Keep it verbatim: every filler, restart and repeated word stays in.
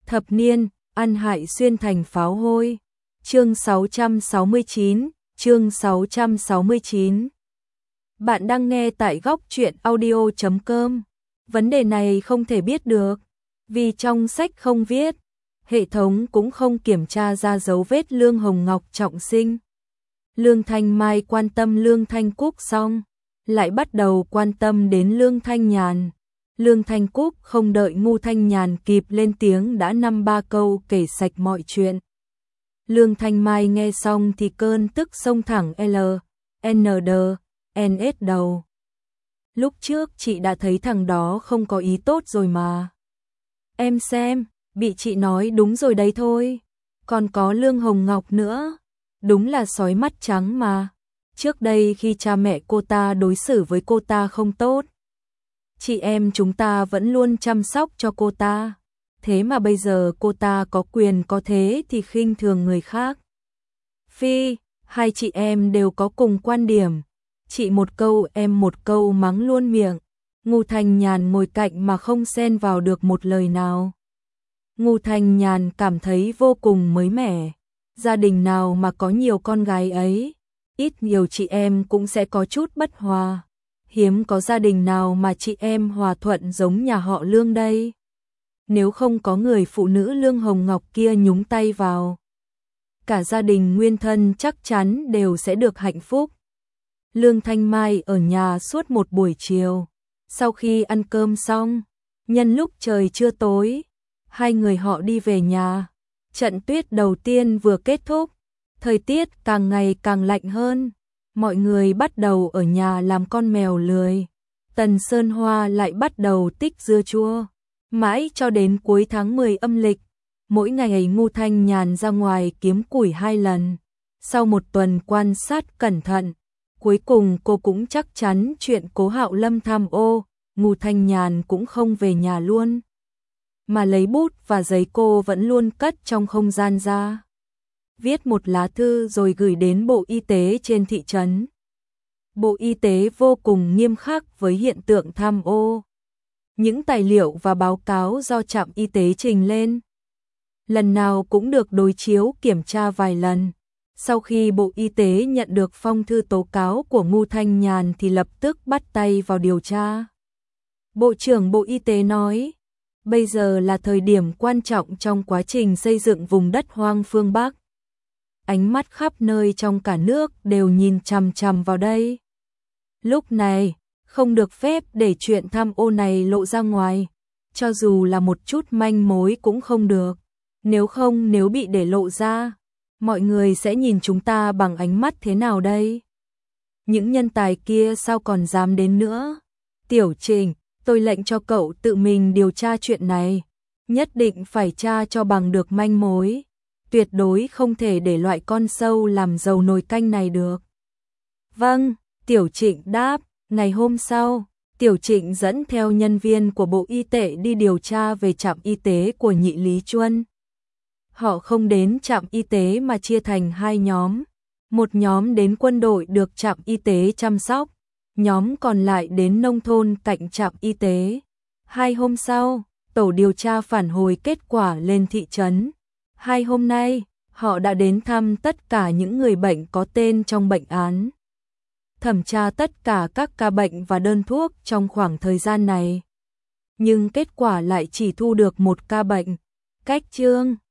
Thập niên, ăn hại xuyên thành pháo hôi. Chương sáu trăm sáu mươi chín, chương sáu trăm sáu mươi chín. Bạn đang nghe tại góc truyện audio chấm com. Vấn đề này không thể biết được, vì trong sách không viết, hệ thống cũng không kiểm tra ra dấu vết Lương Hồng Ngọc trọng sinh. Lương Thanh Mai quan tâm Lương Thanh Cúc xong, lại bắt đầu quan tâm đến Lương Thanh Nhàn. Lương Thanh Cúc không đợi Ngu Thanh Nhàn kịp lên tiếng đã năm ba câu kể sạch mọi chuyện. Lương Thanh Mai nghe xong thì cơn tức xông thẳng L, N D, N S đầu. Lúc trước chị đã thấy thằng đó không có ý tốt rồi mà. Em xem, bị chị nói đúng rồi đấy thôi. Còn có Lương Hồng Ngọc nữa, đúng là sói mắt trắng mà. Trước đây khi cha mẹ cô ta đối xử với cô ta không tốt, chị em chúng ta vẫn luôn chăm sóc cho cô ta. Thế mà bây giờ cô ta có quyền có thế thì khinh thường người khác. Phi, hai chị em đều có cùng quan điểm. Chị một câu em một câu mắng luôn miệng. Ngu Thanh Nhàn ngồi cạnh mà không xen vào được một lời nào. Ngu Thanh Nhàn cảm thấy vô cùng mới mẻ. Gia đình nào mà có nhiều con gái ấy, ít nhiều chị em cũng sẽ có chút bất hòa. Hiếm có gia đình nào mà chị em hòa thuận giống nhà họ Lương đây. Nếu không có người phụ nữ Lương Hồng Ngọc kia nhúng tay vào, cả gia đình nguyên thân chắc chắn đều sẽ được hạnh phúc. Lương Thanh Mai ở nhà suốt một buổi chiều. Sau khi ăn cơm xong, nhân lúc trời chưa tối, hai người họ đi về nhà. Trận tuyết đầu tiên vừa kết thúc, thời tiết càng ngày càng lạnh hơn. Mọi người bắt đầu ở nhà làm con mèo lười. Tần Sơn Hoa lại bắt đầu tích dưa chua. Mãi cho đến cuối tháng mười âm lịch, mỗi ngày Ngu Thanh Nhàn ra ngoài kiếm củi hai lần. Sau một tuần quan sát cẩn thận, cuối cùng cô cũng chắc chắn chuyện Cố Hạo Lâm tham ô, Ngu Thanh Nhàn cũng không về nhà luôn, mà lấy bút và giấy cô vẫn luôn cất trong không gian ra. Viết một lá thư rồi gửi đến Bộ Y tế trên thị trấn. Bộ Y tế vô cùng nghiêm khắc với hiện tượng tham ô. Những tài liệu và báo cáo do trạm y tế trình lên, lần nào cũng được đối chiếu kiểm tra vài lần. Sau khi Bộ Y tế nhận được phong thư tố cáo của Ngu Thanh Nhàn thì lập tức bắt tay vào điều tra. Bộ trưởng Bộ Y tế nói, bây giờ là thời điểm quan trọng trong quá trình xây dựng vùng đất hoang phương Bắc. Ánh mắt khắp nơi trong cả nước đều nhìn chằm chằm vào đây. Lúc này, không được phép để chuyện tham ô này lộ ra ngoài, cho dù là một chút manh mối cũng không được. Nếu không, nếu bị để lộ ra, mọi người sẽ nhìn chúng ta bằng ánh mắt thế nào đây? Những nhân tài kia sao còn dám đến nữa? Tiểu Trình, tôi lệnh cho cậu tự mình điều tra chuyện này, nhất định phải tra cho bằng được manh mối. Tuyệt đối không thể để loại con sâu làm dầu nồi canh này được. Vâng, Tiểu Trịnh đáp. Ngày hôm sau, Tiểu Trịnh dẫn theo nhân viên của Bộ Y tế đi điều tra về trạm y tế của Nhị Lý Chuân. Họ không đến trạm y tế mà chia thành hai nhóm. Một nhóm đến quân đội được trạm y tế chăm sóc, nhóm còn lại đến nông thôn cạnh trạm y tế. Hai hôm sau, tổ điều tra phản hồi kết quả lên thị trấn. Hai hôm nay, họ đã đến thăm tất cả những người bệnh có tên trong bệnh án, thẩm tra tất cả các ca bệnh và đơn thuốc trong khoảng thời gian này. Nhưng kết quả lại chỉ thu được một ca bệnh. Cách chương